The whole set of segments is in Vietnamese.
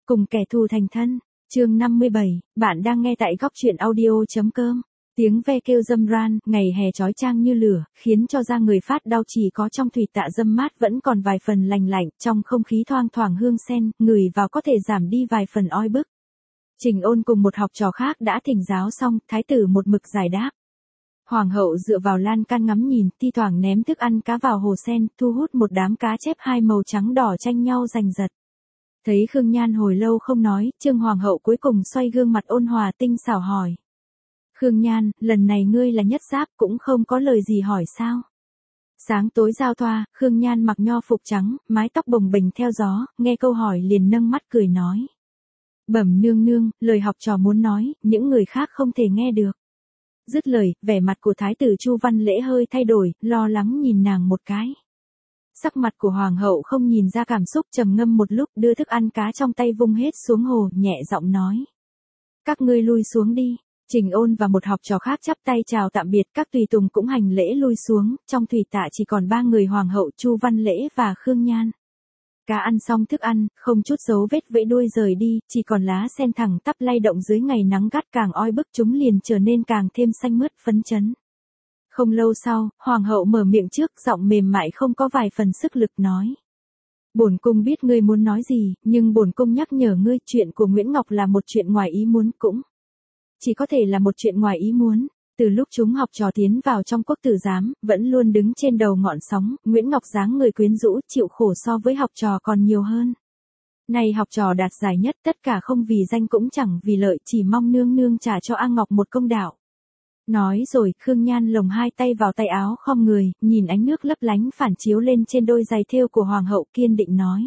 Cùng kẻ thù thành thân. Chương 57, bạn đang nghe tại góc truyện audio.com. Tiếng ve kêu râm ran, ngày hè chói chang như lửa, khiến cho da người phát đau, chỉ có trong thủy tạ râm mát vẫn còn vài phần lành lạnh, trong không khí thoang thoảng hương sen, ngửi vào có thể giảm đi vài phần oi bức. Trình Ôn cùng một học trò khác đã thỉnh giáo xong, thái tử một mực giải đáp. Hoàng hậu dựa vào lan can ngắm nhìn, thi thoảng ném thức ăn cá vào hồ sen, thu hút một đám cá chép hai màu trắng đỏ tranh nhau giành giật. Thấy Khương Nhan hồi lâu không nói, Trương Hoàng hậu cuối cùng xoay gương mặt ôn hòa tinh xảo hỏi. Khương Nhan, lần này ngươi là nhất giáp cũng không có lời gì hỏi sao? Sáng tối giao thoa, Khương Nhan mặc nho phục trắng, mái tóc bồng bềnh theo gió, nghe câu hỏi liền nâng mắt cười nói. Bẩm nương nương, lời học trò muốn nói, những người khác không thể nghe được. Dứt lời, vẻ mặt của thái tử Chu Văn Lễ hơi thay đổi, lo lắng nhìn nàng một cái. Sắc mặt của hoàng hậu không nhìn ra cảm xúc, trầm ngâm một lúc, đưa thức ăn cá trong tay vung hết xuống hồ, nhẹ giọng nói. Các ngươi lui xuống đi. Trình Ôn và một học trò khác chắp tay chào tạm biệt, các tùy tùng cũng hành lễ lui xuống, trong thủy tạ chỉ còn ba người hoàng hậu, Chu Văn Lễ và Khương Nhan. Cá ăn xong thức ăn, không chút dấu vết vẫy đuôi rời đi, chỉ còn lá sen thẳng tắp lay động dưới ngày nắng gắt, càng oi bức chúng liền trở nên càng thêm xanh mướt phấn chấn. Không lâu sau, hoàng hậu mở miệng trước, giọng mềm mại không có vài phần sức lực nói. Bổn cung biết ngươi muốn nói gì, nhưng bổn cung nhắc nhở ngươi, chuyện của Nguyễn Ngọc là một chuyện ngoài ý muốn, cũng chỉ có thể là một chuyện ngoài ý muốn. Từ lúc chúng học trò tiến vào trong quốc tử giám, vẫn luôn đứng trên đầu ngọn sóng, Nguyễn Ngọc dáng người quyến rũ, chịu khổ so với học trò còn nhiều hơn. Này học trò đạt giải nhất, tất cả không vì danh cũng chẳng vì lợi, chỉ mong nương nương trả cho A Ngọc một công đạo. Nói rồi, Khương Nhan lồng hai tay vào tay áo khom người, nhìn ánh nước lấp lánh phản chiếu lên trên đôi giày thêu của hoàng hậu, kiên định nói.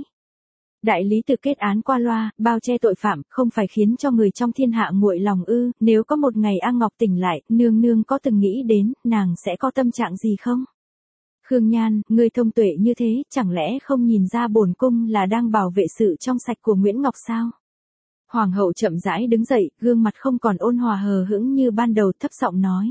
Đại lý tự kết án qua loa, bao che tội phạm, không phải khiến cho người trong thiên hạ nguội lòng ư? Nếu có một ngày A Ngọc tỉnh lại, nương nương có từng nghĩ đến, nàng sẽ có tâm trạng gì không? Khương Nhan, ngươi thông tuệ như thế, chẳng lẽ không nhìn ra bổn cung là đang bảo vệ sự trong sạch của Nguyễn Ngọc sao? Hoàng hậu chậm rãi đứng dậy, gương mặt không còn ôn hòa hờ hững như ban đầu, thấp giọng nói.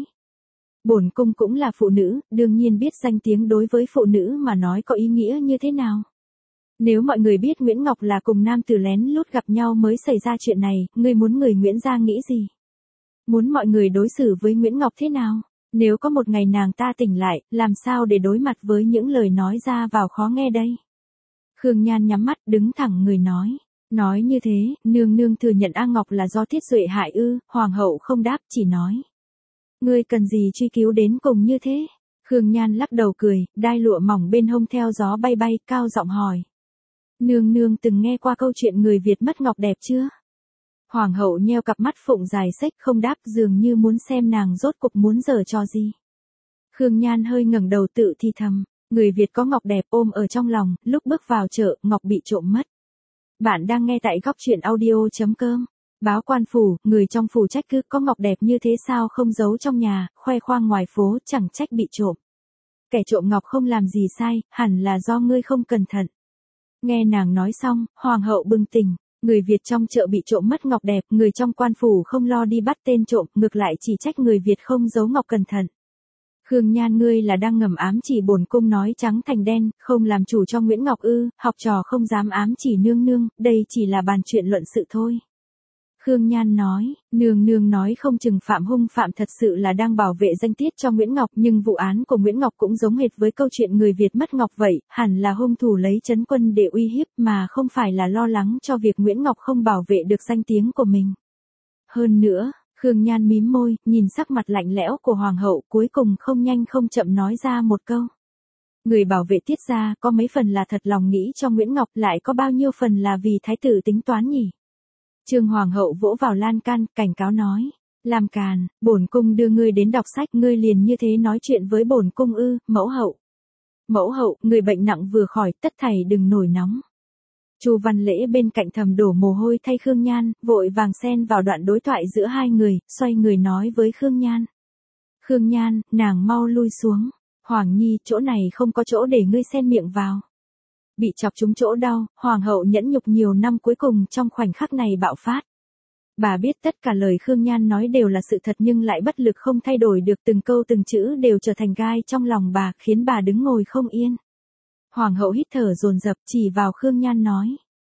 Bổn cung cũng là phụ nữ, đương nhiên biết danh tiếng đối với phụ nữ mà nói có ý nghĩa như thế nào. Nếu mọi người biết Nguyễn Ngọc là cùng nam tử lén lút gặp nhau mới xảy ra chuyện này, ngươi muốn người Nguyễn gia nghĩ gì? Muốn mọi người đối xử với Nguyễn Ngọc thế nào? Nếu có một ngày nàng ta tỉnh lại, làm sao để đối mặt với những lời nói ra vào khó nghe đây? Khương Nhan nhắm mắt đứng thẳng người nói. Nói như thế, nương nương thừa nhận A Ngọc là do Thiết Duệ hại ư? Hoàng hậu không đáp, chỉ nói. Ngươi cần gì truy cứu đến cùng như thế? Khương Nhan lắc đầu cười, đai lụa mỏng bên hông theo gió bay bay, cao giọng hỏi. Nương nương từng nghe qua câu chuyện người Việt mất ngọc đẹp chưa? Hoàng hậu nheo cặp mắt phụng dài xếch không đáp, dường như muốn xem nàng rốt cục muốn giở trò gì. Khương Nhan hơi ngẩng đầu tự thì thầm, người Việt có ngọc đẹp ôm ở trong lòng, lúc bước vào chợ, ngọc bị trộm mất. Bạn đang nghe tại góc truyện audio.com. Báo quan phủ, người trong phủ trách cứ, có ngọc đẹp như thế sao không giấu trong nhà, khoe khoang ngoài phố, chẳng trách bị trộm. Kẻ trộm ngọc không làm gì sai, hẳn là do ngươi không cẩn thận. Nghe nàng nói xong, hoàng hậu bừng tỉnh, người Việt trong chợ bị trộm mất ngọc đẹp, người trong quan phủ không lo đi bắt tên trộm, ngược lại chỉ trách người Việt không giấu ngọc cẩn thận. Khương Nhan, ngươi là đang ngầm ám chỉ bổn cung nói trắng thành đen, không làm chủ cho Nguyễn Ngọc ư? Học trò không dám ám chỉ nương nương, đây chỉ là bàn chuyện luận sự thôi. Khương Nhan nói, nương nương nói không chừng Phạm Hung Phạm thật sự là đang bảo vệ danh tiết cho Nguyễn Ngọc, nhưng vụ án của Nguyễn Ngọc cũng giống hệt với câu chuyện người Việt mất ngọc vậy, hẳn là hung thủ lấy trấn quân để uy hiếp mà không phải là lo lắng cho việc Nguyễn Ngọc không bảo vệ được danh tiếng của mình. Hơn nữa, Khương Nhan mím môi, nhìn sắc mặt lạnh lẽo của hoàng hậu, cuối cùng không nhanh không chậm nói ra một câu. Người bảo vệ Tiết gia có mấy phần là thật lòng nghĩ cho Nguyễn Ngọc, lại có bao nhiêu phần là vì thái tử tính toán nhỉ? Trương Hoàng hậu vỗ vào lan can, cảnh cáo nói. Làm càn, bổn cung đưa ngươi đến đọc sách, ngươi liền như thế nói chuyện với bổn cung ư? Mẫu hậu. Mẫu hậu, người bệnh nặng vừa khỏi, tất thảy đừng nổi nóng. Chu Văn Lễ bên cạnh thầm đổ mồ hôi thay Khương Nhan, vội vàng xen vào đoạn đối thoại giữa hai người, xoay người nói với Khương Nhan. Khương Nhan, nàng mau lui xuống. Hoàng Nhi, chỗ này không có chỗ để ngươi xen miệng vào. Bị chọc trúng chỗ đau, hoàng hậu nhẫn nhục nhiều năm cuối cùng trong khoảnh khắc này bạo phát. Bà biết tất cả lời Khương Nhan nói đều là sự thật nhưng lại bất lực không thay đổi được, từng câu từng chữ đều trở thành gai trong lòng bà, khiến bà đứng ngồi không yên. Hoàng hậu hít thở dồn dập chỉ vào Khương Nhan nói.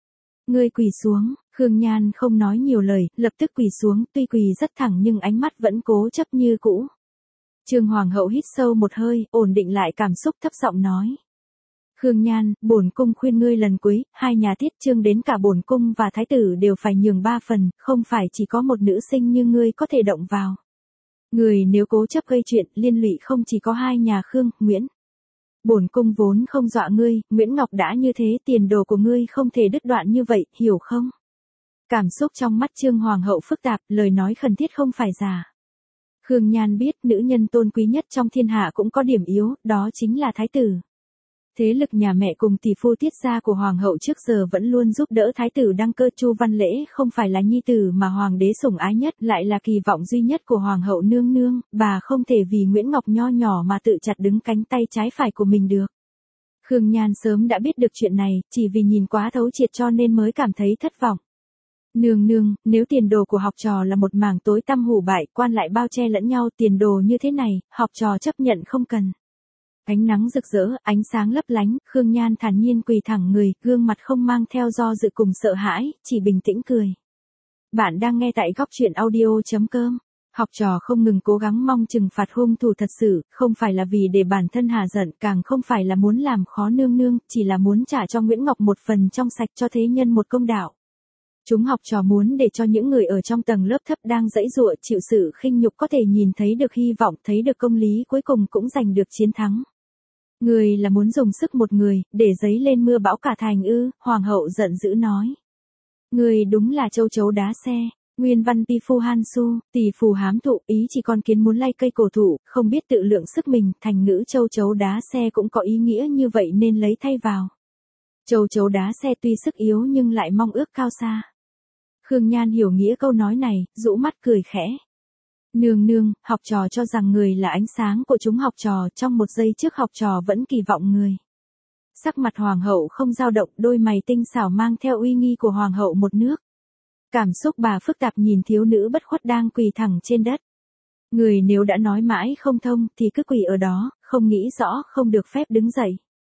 Ngươi quỳ xuống, Khương Nhan không nói nhiều lời, lập tức quỳ xuống, tuy quỳ rất thẳng nhưng ánh mắt vẫn cố chấp như cũ. Trương Hoàng hậu hít sâu một hơi, ổn định lại cảm xúc thấp giọng nói. Khương Nhan, bổn cung khuyên ngươi lần cuối, hai nhà Tiết Trương đến cả bổn cung và thái tử đều phải nhường 3 phần, không phải chỉ có một nữ sinh như ngươi có thể động vào. Người nếu cố chấp gây chuyện, liên lụy không chỉ có hai nhà Khương, Nguyễn. Bổn cung vốn không dọa ngươi, Nguyễn Ngọc đã như thế, tiền đồ của ngươi không thể đứt đoạn như vậy, hiểu không? Cảm xúc trong mắt Trương Hoàng hậu phức tạp, lời nói khẩn thiết không phải giả. Khương Nhan biết nữ nhân tôn quý nhất trong thiên hạ cũng có điểm yếu, đó chính là thái tử. Thế lực nhà mẹ cùng tỷ phu Tiết gia của hoàng hậu trước giờ vẫn luôn giúp đỡ thái tử đăng cơ. Chu Văn Lễ không phải là nhi tử mà hoàng đế sủng ái nhất, lại là kỳ vọng duy nhất của hoàng hậu nương nương, bà không thể vì Nguyễn Ngọc nho nhỏ mà tự chặt đứng cánh tay trái phải của mình được. Khương Nhan sớm đã biết được chuyện này, chỉ vì nhìn quá thấu triệt cho nên mới cảm thấy thất vọng. Nương nương, nếu tiền đồ của học trò là một mảng tối tăm hủ bại, quan lại bao che lẫn nhau, tiền đồ như thế này, học trò chấp nhận không cần. Ánh nắng rực rỡ, ánh sáng lấp lánh, Khương Nhan thản nhiên quỳ thẳng người, gương mặt không mang theo do dự cùng sợ hãi, chỉ bình tĩnh cười. Bạn đang nghe tại góc truyện audio.com. Học trò không ngừng cố gắng mong trừng phạt hung thủ thật sự, không phải là vì để bản thân hà giận, càng không phải là muốn làm khó nương nương, chỉ là muốn trả cho Nguyễn Ngọc một phần trong sạch, cho thế nhân một công đạo. Chúng học trò muốn để cho những người ở trong tầng lớp thấp đang giãy giụa chịu sự khinh nhục có thể nhìn thấy được hy vọng, thấy được công lý, cuối cùng cũng giành được chiến thắng. Người là muốn dùng sức một người, để giấy lên mưa bão cả thành ư, hoàng hậu giận dữ nói. Người đúng là châu chấu đá xe, nguyên văn pi phu han su, tỷ phù hám thụ, ý chỉ con kiến muốn lay cây cổ thụ, không biết tự lượng sức mình, thành ngữ châu chấu đá xe cũng có ý nghĩa như vậy nên lấy thay vào. Châu chấu đá xe tuy sức yếu nhưng lại mong ước cao xa. Khương Nhan hiểu nghĩa câu nói này, rũ mắt cười khẽ. Nương nương, học trò cho rằng người là ánh sáng của chúng học trò, trong một giây trước học trò vẫn kỳ vọng người. Sắc mặt hoàng hậu không dao động, đôi mày tinh xảo mang theo uy nghi của hoàng hậu một nước. Cảm xúc bà phức tạp nhìn thiếu nữ bất khuất đang quỳ thẳng trên đất. Người nếu đã nói mãi không thông thì cứ quỳ ở đó, không nghĩ rõ không được phép đứng dậy.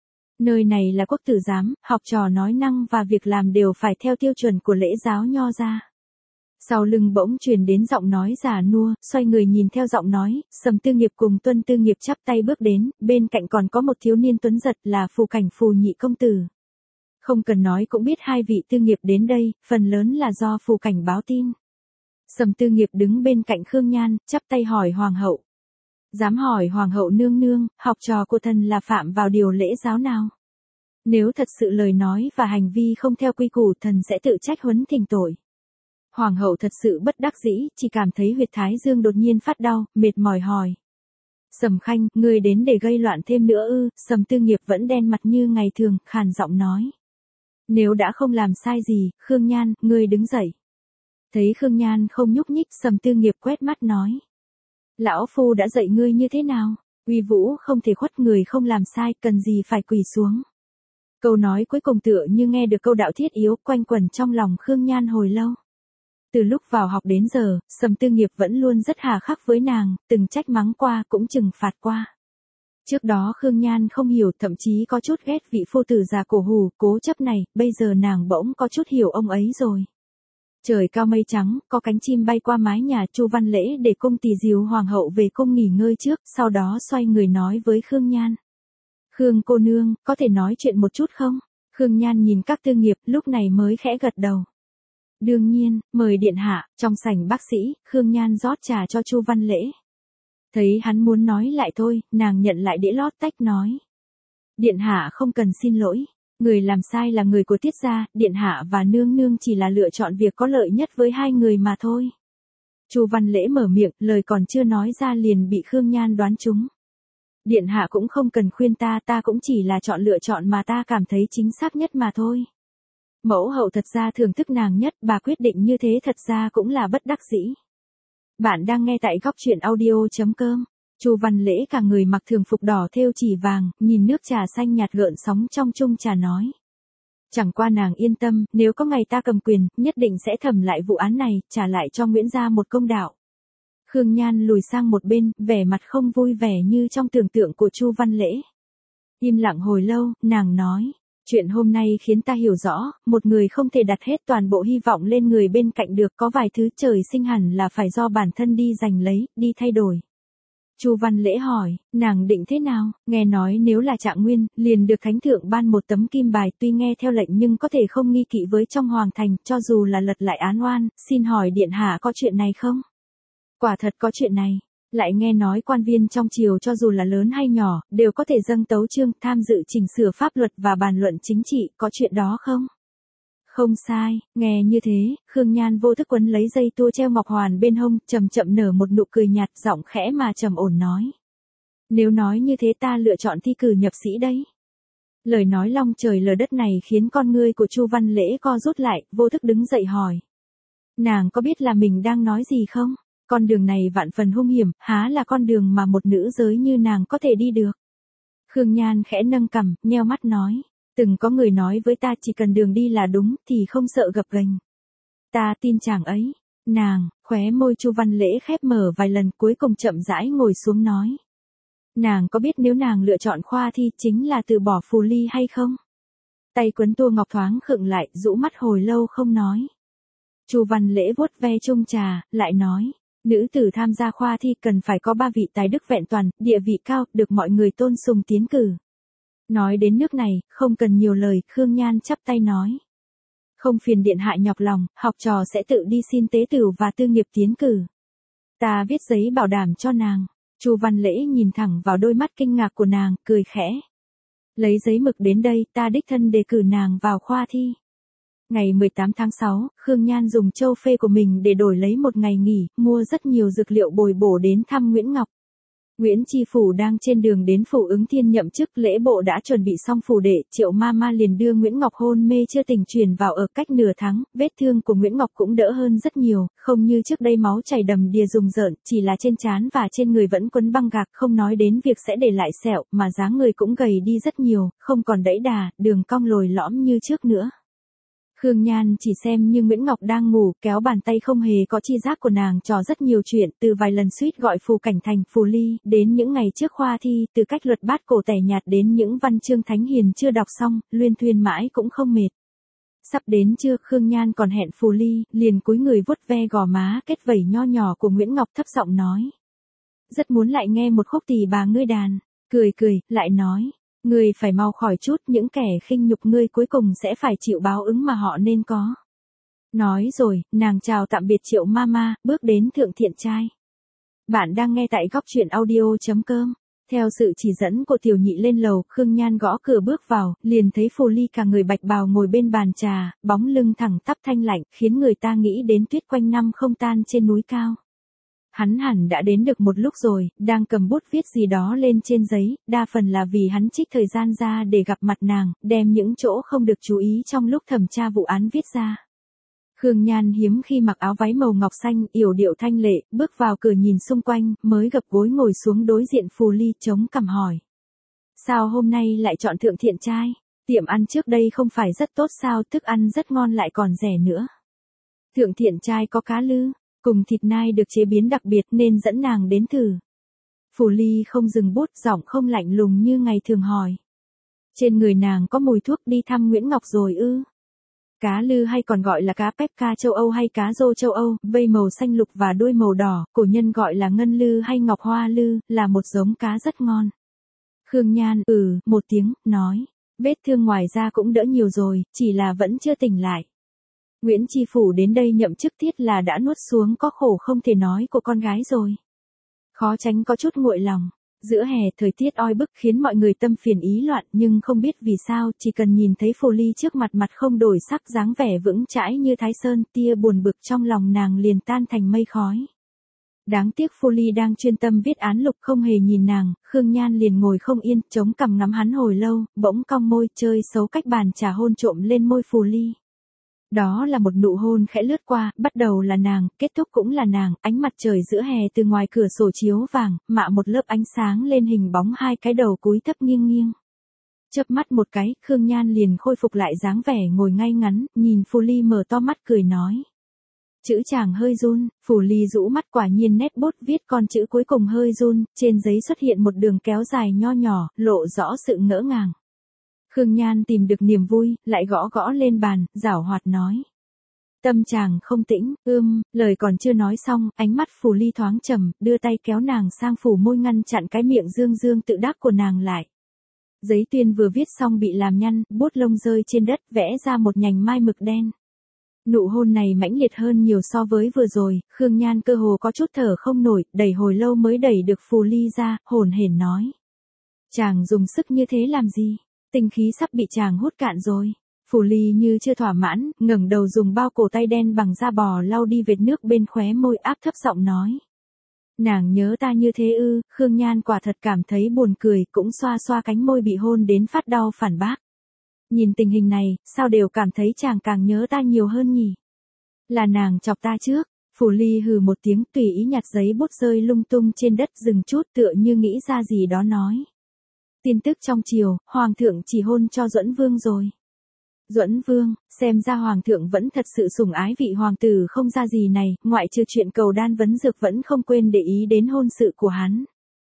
Nơi này là quốc tử giám, học trò nói năng và việc làm đều phải theo tiêu chuẩn của lễ giáo nho gia. Sau lưng bỗng truyền đến giọng nói già nua, xoay người nhìn theo giọng nói, Sầm Tư Nghiệp cùng Tuân Tư Nghiệp chắp tay bước đến, bên cạnh còn có một thiếu niên tuấn giật là Phù Cảnh Phù nhị công tử. Không cần nói cũng biết hai vị Tư Nghiệp đến đây, phần lớn là do Phù Cảnh báo tin. Sầm Tư Nghiệp đứng bên cạnh Khương Nhan, chắp tay hỏi hoàng hậu. Dám hỏi hoàng hậu nương nương, học trò của thần là phạm vào điều lễ giáo nào? Nếu thật sự lời nói và hành vi không theo quy củ, thần sẽ tự trách huấn thỉnh tội. Hoàng hậu thật sự bất đắc dĩ, chỉ cảm thấy huyệt thái dương đột nhiên phát đau, mệt mỏi hỏi. Sầm Khanh, ngươi đến để gây loạn thêm nữa ư? Sầm Tư Nghiệp vẫn đen mặt như ngày thường, khàn giọng nói. Nếu đã không làm sai gì, Khương Nhan, ngươi đứng dậy. Thấy Khương Nhan không nhúc nhích, Sầm Tư Nghiệp quét mắt nói. Lão phu đã dạy ngươi như thế nào? Uy vũ không thể khuất, người không làm sai, cần gì phải quỳ xuống. Câu nói cuối cùng tựa như nghe được câu đạo thiết yếu, quanh quẩn trong lòng Khương Nhan hồi lâu. Từ lúc vào học đến giờ, Sầm Tư Nghiệp vẫn luôn rất hà khắc với nàng, từng trách mắng qua cũng trừng phạt qua. Trước đó Khương Nhan không hiểu, thậm chí có chút ghét vị phu tử già cổ hủ, cố chấp này, bây giờ nàng bỗng có chút hiểu ông ấy rồi. Trời cao mây trắng, có cánh chim bay qua mái nhà. Chu Văn Lễ để cung tỳ dìu hoàng hậu về cung nghỉ ngơi trước, sau đó xoay người nói với Khương Nhan. Khương cô nương, có thể nói chuyện một chút không? Khương Nhan nhìn các Tư Nghiệp, lúc này mới khẽ gật đầu. Đương nhiên, mời điện hạ. Trong sảnh bác sĩ, Khương Nhan rót trà cho Chu Văn Lễ. Thấy hắn muốn nói lại thôi, nàng nhận lại đĩa lót tách nói. Điện hạ không cần xin lỗi. Người làm sai là người của Tiết gia, điện hạ và nương nương chỉ là lựa chọn việc có lợi nhất với hai người mà thôi. Chu Văn Lễ mở miệng, lời còn chưa nói ra liền bị Khương Nhan đoán trúng. Điện hạ cũng không cần khuyên ta, ta cũng chỉ là chọn lựa chọn mà ta cảm thấy chính xác nhất mà thôi. Mẫu hậu thật ra thưởng thức nàng nhất, bà quyết định như thế thật ra cũng là bất đắc dĩ. Bạn đang nghe tại góc truyện audio.com. Chu Văn Lễ cả người mặc thường phục đỏ thêu chỉ vàng, nhìn nước trà xanh nhạt gợn sóng trong chung trà nói. Chẳng qua nàng yên tâm, nếu có ngày ta cầm quyền, nhất định sẽ thẩm lại vụ án này, trả lại cho Nguyễn gia một công đạo. Khương Nhan lùi sang một bên, vẻ mặt không vui vẻ như trong tưởng tượng của Chu Văn Lễ. Im lặng hồi lâu, nàng nói. Chuyện hôm nay khiến ta hiểu rõ, một người không thể đặt hết toàn bộ hy vọng lên người bên cạnh được, có vài thứ trời sinh hẳn là phải do bản thân đi giành lấy, đi thay đổi. Chu Văn Lễ hỏi, nàng định thế nào? Nghe nói nếu là Trạng Nguyên, liền được thánh thượng ban một tấm kim bài, tuy nghe theo lệnh nhưng có thể không nghi kỵ với trong hoàng thành, cho dù là lật lại án oan, xin hỏi điện hạ có chuyện này không? Quả thật có chuyện này. Lại nghe nói quan viên trong triều cho dù là lớn hay nhỏ, đều có thể dâng tấu chương, tham dự chỉnh sửa pháp luật và bàn luận chính trị, có chuyện đó không? Không sai, nghe như thế, Khương Nhan vô thức quấn lấy dây tua treo ngọc hoàn bên hông, chậm chậm nở một nụ cười nhạt, giọng khẽ mà trầm ổn nói. Nếu nói như thế ta lựa chọn thi cử nhập sĩ đấy. Lời nói long trời lở đất này khiến con ngươi của Chu Văn Lễ co rút lại, vô thức đứng dậy hỏi. Nàng có biết là mình đang nói gì không? Con đường này vạn phần hung hiểm, há là con đường mà một nữ giới như nàng có thể đi được. Khương Nhan khẽ nâng cằm, nheo mắt nói. Từng có người nói với ta chỉ cần đường đi là đúng thì không sợ gập ghềnh. Ta tin chàng ấy. Nàng, khóe môi Chu Văn Lễ khép mở vài lần, cuối cùng chậm rãi ngồi xuống nói. Nàng có biết nếu nàng lựa chọn khoa thi chính là từ bỏ phù ly hay không? Tay quấn tua ngọc thoáng khựng lại, rũ mắt hồi lâu không nói. Chu Văn Lễ vuốt ve chung trà, lại nói. Nữ tử tham gia khoa thi cần phải có 3 vị tài đức vẹn toàn, địa vị cao, được mọi người tôn sùng tiến cử. Nói đến nước này, không cần nhiều lời, Khương Nhan chắp tay nói. Không phiền điện hạ nhọc lòng, học trò sẽ tự đi xin tế tửu và tư nghiệp tiến cử. Ta viết giấy bảo đảm cho nàng. Chu Văn Lễ nhìn thẳng vào đôi mắt kinh ngạc của nàng, cười khẽ. Lấy giấy mực đến đây, ta đích thân đề cử nàng vào khoa thi. Ngày 18 tháng 6, Khương Nhan dùng châu phê của mình để đổi lấy một ngày nghỉ, mua rất nhiều dược liệu bồi bổ đến thăm Nguyễn Ngọc. Nguyễn Tri Phủ đang trên đường đến phủ Ứng Thiên nhậm chức, lễ bộ đã chuẩn bị xong phủ đệ, Triệu Mama liền đưa Nguyễn Ngọc hôn mê chưa tỉnh chuyển vào ở cách nửa tháng, vết thương của Nguyễn Ngọc cũng đỡ hơn rất nhiều, không như trước đây máu chảy đầm đìa rùng rợn, chỉ là trên trán và trên người vẫn quấn băng gạc, không nói đến việc sẽ để lại sẹo, mà dáng người cũng gầy đi rất nhiều, không còn đẫy đà, đường cong lồi lõm như trước nữa. Khương Nhan chỉ xem như Nguyễn Ngọc đang ngủ, kéo bàn tay không hề có chi giác của nàng trò rất nhiều chuyện, từ vài lần suýt gọi phù cảnh thành phù ly, đến những ngày trước khoa thi, từ cách luật bát cổ tẻ nhạt đến những văn chương thánh hiền chưa đọc xong, luyên thuyên mãi cũng không mệt. Sắp đến trưa, Khương Nhan còn hẹn phù ly, liền cúi người vuốt ve gò má kết vẩy nho nhỏ của Nguyễn Ngọc, thấp giọng nói. Rất muốn lại nghe một khúc tỳ bà ngươi đàn, cười cười, lại nói. Ngươi phải mau khỏi chút, những kẻ khinh nhục ngươi cuối cùng sẽ phải chịu báo ứng mà họ nên có. Nói rồi, nàng chào tạm biệt Triệu Mama, bước đến Thượng Thiện Trai. Bạn đang nghe tại góc truyện audio.com. Theo sự chỉ dẫn của tiểu nhị lên lầu, Khương Nhan gõ cửa bước vào, liền thấy phù ly cả người bạch bào ngồi bên bàn trà, bóng lưng thẳng tắp thanh lạnh, khiến người ta nghĩ đến tuyết quanh năm không tan trên núi cao. Hắn hẳn đã đến được một lúc rồi, đang cầm bút viết gì đó lên trên giấy, đa phần là vì hắn trích thời gian ra để gặp mặt nàng, đem những chỗ không được chú ý trong lúc thẩm tra vụ án viết ra. Khương Nhan hiếm khi mặc áo váy màu ngọc xanh, yểu điệu thanh lệ, bước vào cửa nhìn xung quanh, mới gập gối ngồi xuống đối diện phù ly, chống cằm hỏi. Sao hôm nay lại chọn Thượng Thiện Trai? Tiệm ăn trước đây không phải rất tốt sao, thức ăn rất ngon lại còn rẻ nữa. Thượng Thiện Trai có cá lư, cùng thịt nai được chế biến đặc biệt nên dẫn nàng đến thử. Phù ly không dừng bút, giọng không lạnh lùng như ngày thường hỏi. Trên người nàng có mùi thuốc, đi thăm Nguyễn Ngọc rồi ư? Cá lư hay còn gọi là cá Pepca châu Âu hay cá rô châu Âu, vây màu xanh lục và đuôi màu đỏ, cổ nhân gọi là ngân lư hay ngọc hoa lư, là một giống cá rất ngon. Khương Nhan một tiếng, nói. Vết thương ngoài ra cũng đỡ nhiều rồi, chỉ là vẫn chưa tỉnh lại. Nguyễn Tri Phủ đến đây nhậm chức tiết là đã nuốt xuống có khổ không thể nói của con gái rồi. Khó tránh có chút nguội lòng. Giữa hè thời tiết oi bức khiến mọi người tâm phiền ý loạn, nhưng không biết vì sao, chỉ cần nhìn thấy phù ly trước mặt, mặt không đổi sắc, dáng vẻ vững chãi như Thái Sơn, tia buồn bực trong lòng nàng liền tan thành mây khói. Đáng tiếc phù ly đang chuyên tâm viết án lục không hề nhìn nàng, Khương Nhan liền ngồi không yên, chống cằm ngắm hắn hồi lâu, bỗng cong môi, chơi xấu cách bàn trà hôn trộm lên môi phù ly. Đó là một nụ hôn khẽ lướt qua, bắt đầu là nàng, kết thúc cũng là nàng, ánh mặt trời giữa hè từ ngoài cửa sổ chiếu vàng, mạ một lớp ánh sáng lên hình bóng hai cái đầu cúi thấp nghiêng nghiêng. Chớp mắt một cái, Khương Nhan liền khôi phục lại dáng vẻ ngồi ngay ngắn, nhìn phù ly mở to mắt cười nói. Chữ chàng hơi run, phù ly rũ mắt, quả nhiên nét bút viết con chữ cuối cùng hơi run, trên giấy xuất hiện một đường kéo dài nho nhỏ, lộ rõ sự ngỡ ngàng. Khương Nhan tìm được niềm vui, lại gõ gõ lên bàn, giảo hoạt nói. Tâm chàng không tĩnh, lời còn chưa nói xong, ánh mắt Phù Ly thoáng trầm, đưa tay kéo nàng sang phủ môi ngăn chặn cái miệng dương dương tự đắc của nàng lại. Giấy tuyên vừa viết xong bị làm nhăn, bút lông rơi trên đất vẽ ra một nhành mai mực đen. Nụ hôn này mãnh liệt hơn nhiều so với vừa rồi, Khương Nhan cơ hồ có chút thở không nổi, đẩy hồi lâu mới đẩy được Phù Ly ra, hồn hển nói. Chàng dùng sức như thế làm gì? Tinh khí sắp bị chàng hút cạn rồi. Phù Ly như chưa thỏa mãn, ngẩng đầu dùng bao cổ tay đen bằng da bò lau đi vệt nước bên khóe môi, áp thấp giọng nói. Nàng nhớ ta như thế ư? Khương Nhan quả thật cảm thấy buồn cười, cũng xoa xoa cánh môi bị hôn đến phát đau phản bác. Nhìn tình hình này, sao đều cảm thấy chàng càng nhớ ta nhiều hơn nhỉ? Là nàng chọc ta trước. Phù Ly hừ một tiếng, tùy ý nhặt giấy bút rơi lung tung trên đất, dừng chút tựa như nghĩ ra gì đó nói. Tin tức trong triều, Hoàng thượng chỉ hôn cho Duẫn Vương rồi. Duẫn Vương, xem ra Hoàng thượng vẫn thật sự sủng ái vị hoàng tử không ra gì này, ngoại trừ chuyện cầu đan vấn dược vẫn không quên để ý đến hôn sự của hắn.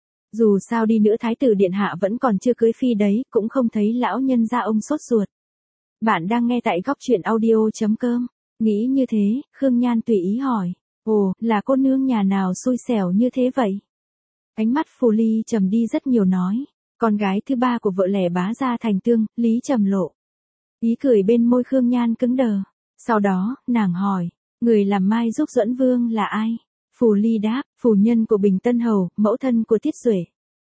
Dù sao đi nữa Thái tử Điện Hạ vẫn còn chưa cưới phi đấy, cũng không thấy lão nhân gia ông sốt ruột. Bạn đang nghe tại góc truyện audio.com. Nghĩ như thế, Khương Nhan tùy ý hỏi. Ồ, là cô nương nhà nào xui xẻo như thế vậy? Ánh mắt Phù Ly trầm đi rất nhiều nói. Con gái thứ ba của vợ lẽ bá gia Thành Tương, Lý Trầm Lộ. Ý cười bên môi Khương Nhan cứng đờ. Sau đó, nàng hỏi. Người làm mai giúp Duẫn Vương là ai? Phù Ly đáp, phu nhân của Bình Tân Hầu, mẫu thân của Tiết Duệ.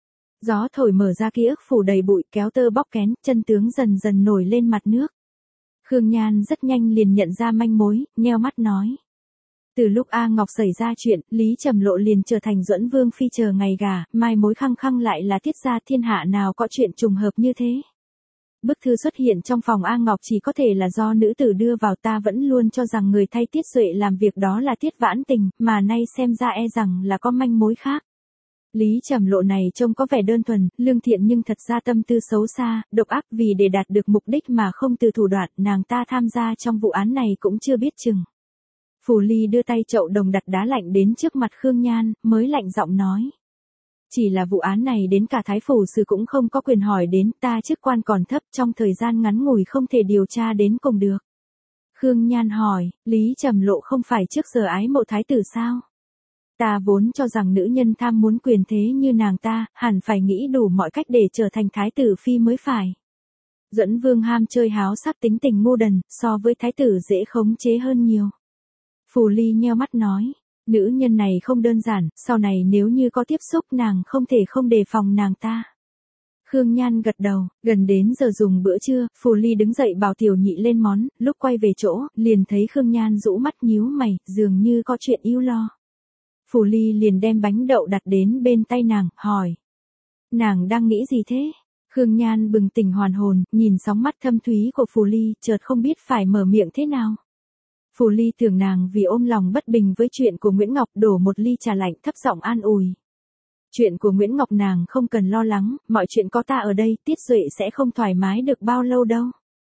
Gió thổi mở ra ký ức phủ đầy bụi, kéo tơ bóc kén, chân tướng dần dần nổi lên mặt nước. Khương Nhan rất nhanh liền nhận ra manh mối, nheo mắt nói. Từ lúc A Ngọc xảy ra chuyện, Lý Trầm Lộ liền trở thành Duẫn Vương phi chờ ngày gả, mai mối khăng khăng lại là Tiết gia, thiên hạ nào có chuyện trùng hợp như thế. Bức thư xuất hiện trong phòng A Ngọc chỉ có thể là do nữ tử đưa vào, ta vẫn luôn cho rằng người thay Tiết Duệ làm việc đó là Tiết Vãn Tình, mà nay xem ra e rằng là có manh mối khác. Lý Trầm Lộ này trông có vẻ đơn thuần, lương thiện nhưng thật ra tâm tư xấu xa, độc ác, vì để đạt được mục đích mà không từ thủ đoạn, nàng ta tham gia trong vụ án này cũng chưa biết chừng. Phù Ly đưa tay chậu đồng đặt đá lạnh đến trước mặt Khương Nhan, mới lạnh giọng nói. Chỉ là vụ án này đến cả Thái phủ sử cũng không có quyền hỏi đến, ta chức quan còn thấp, trong thời gian ngắn ngủi không thể điều tra đến cùng được. Khương Nhan hỏi, Lý Trầm Lộ không phải trước giờ ái mộ thái tử sao? Ta vốn cho rằng nữ nhân tham muốn quyền thế như nàng ta, hẳn phải nghĩ đủ mọi cách để trở thành thái tử phi mới phải. Duẫn Vương ham chơi háo sắc, tính tình ngu đần, so với thái tử dễ khống chế hơn nhiều. Phù Ly nheo mắt nói, nữ nhân này không đơn giản, sau này nếu như có tiếp xúc nàng không thể không đề phòng nàng ta. Khương Nhan gật đầu, gần đến giờ dùng bữa trưa, Phù Ly đứng dậy bảo tiểu nhị lên món, lúc quay về chỗ, liền thấy Khương Nhan rũ mắt nhíu mày, dường như có chuyện ưu lo. Phù Ly liền đem bánh đậu đặt đến bên tay nàng, hỏi. Nàng đang nghĩ gì thế? Khương Nhan bừng tỉnh hoàn hồn, nhìn sóng mắt thâm thúy của Phù Ly, chợt không biết phải mở miệng thế nào. Phù Ly tưởng nàng vì ôm lòng bất bình với chuyện của Nguyễn Ngọc, đổ một ly trà lạnh, thấp giọng an ủi. Chuyện của Nguyễn Ngọc nàng không cần lo lắng, mọi chuyện có ta ở đây, Tiết Duệ sẽ không thoải mái được bao lâu đâu.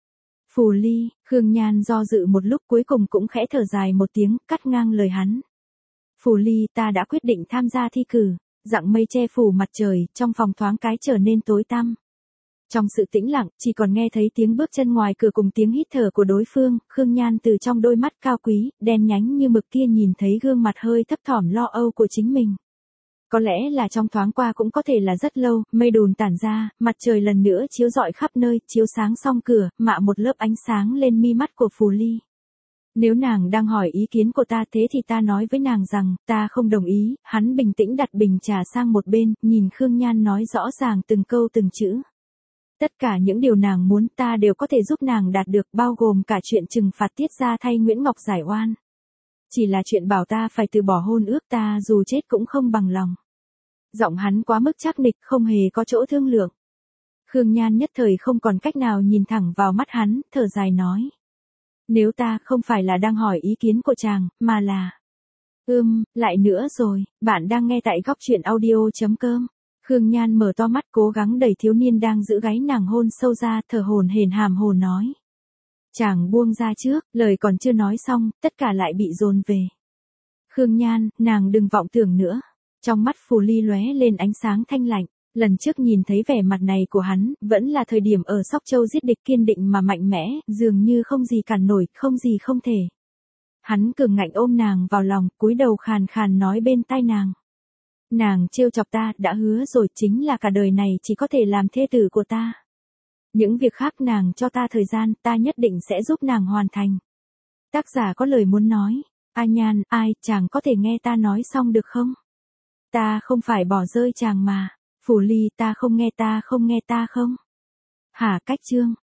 Phù Ly, Khương Nhan do dự một lúc cuối cùng cũng khẽ thở dài một tiếng, cắt ngang lời hắn. Phù Ly, ta đã quyết định tham gia thi cử. Dặng mây che phủ mặt trời, trong phòng thoáng cái trở nên tối tăm. Trong sự tĩnh lặng, chỉ còn nghe thấy tiếng bước chân ngoài cửa cùng tiếng hít thở của đối phương, Khương Nhan từ trong đôi mắt cao quý, đen nhánh như mực kia nhìn thấy gương mặt hơi thấp thỏm lo âu của chính mình. Có lẽ là trong thoáng qua, cũng có thể là rất lâu, mây đùn tản ra, mặt trời lần nữa chiếu rọi khắp nơi, chiếu sáng xong cửa, mạ một lớp ánh sáng lên mi mắt của Phù Ly. Nếu nàng đang hỏi ý kiến của ta thế thì ta nói với nàng rằng, ta không đồng ý. Hắn bình tĩnh đặt bình trà sang một bên, nhìn Khương Nhan nói rõ ràng từng câu từng chữ. Tất cả những điều nàng muốn ta đều có thể giúp nàng đạt được, bao gồm cả chuyện trừng phạt Tiết gia thay Nguyễn Ngọc giải oan. Chỉ là chuyện bảo ta phải từ bỏ hôn ước, ta dù chết cũng không bằng lòng. Giọng hắn quá mức chắc nịch, không hề có chỗ thương lượng. Khương Nhan nhất thời không còn cách nào nhìn thẳng vào mắt hắn, thở dài nói. Nếu ta không phải là đang hỏi ý kiến của chàng, mà là... lại nữa rồi, bạn đang nghe tại góc truyện audio.com. Khương Nhan mở to mắt cố gắng đẩy thiếu niên đang giữ gáy nàng hôn sâu ra, thở hổn hển hàm hồ nói. Chàng buông ra trước, lời còn chưa nói xong, tất cả lại bị dồn về. Khương Nhan, nàng đừng vọng tưởng nữa. Trong mắt Phù Ly lóe lên ánh sáng thanh lạnh. Lần trước nhìn thấy vẻ mặt này của hắn, vẫn là thời điểm ở Sóc Châu giết địch kiên định mà mạnh mẽ, dường như không gì cản nổi, không gì không thể. Hắn cường ngạnh ôm nàng vào lòng, cúi đầu khàn khàn nói bên tai nàng. Nàng trêu chọc ta, đã hứa rồi, chính là cả đời này chỉ có thể làm thê tử của ta. Những việc khác nàng cho ta thời gian, ta nhất định sẽ giúp nàng hoàn thành. Tác giả có lời muốn nói. A Nhan, ai, chàng có thể nghe ta nói xong được không? Ta không phải bỏ rơi chàng mà. Phủ Ly, ta không nghe ta không? Hả, Cách Chương.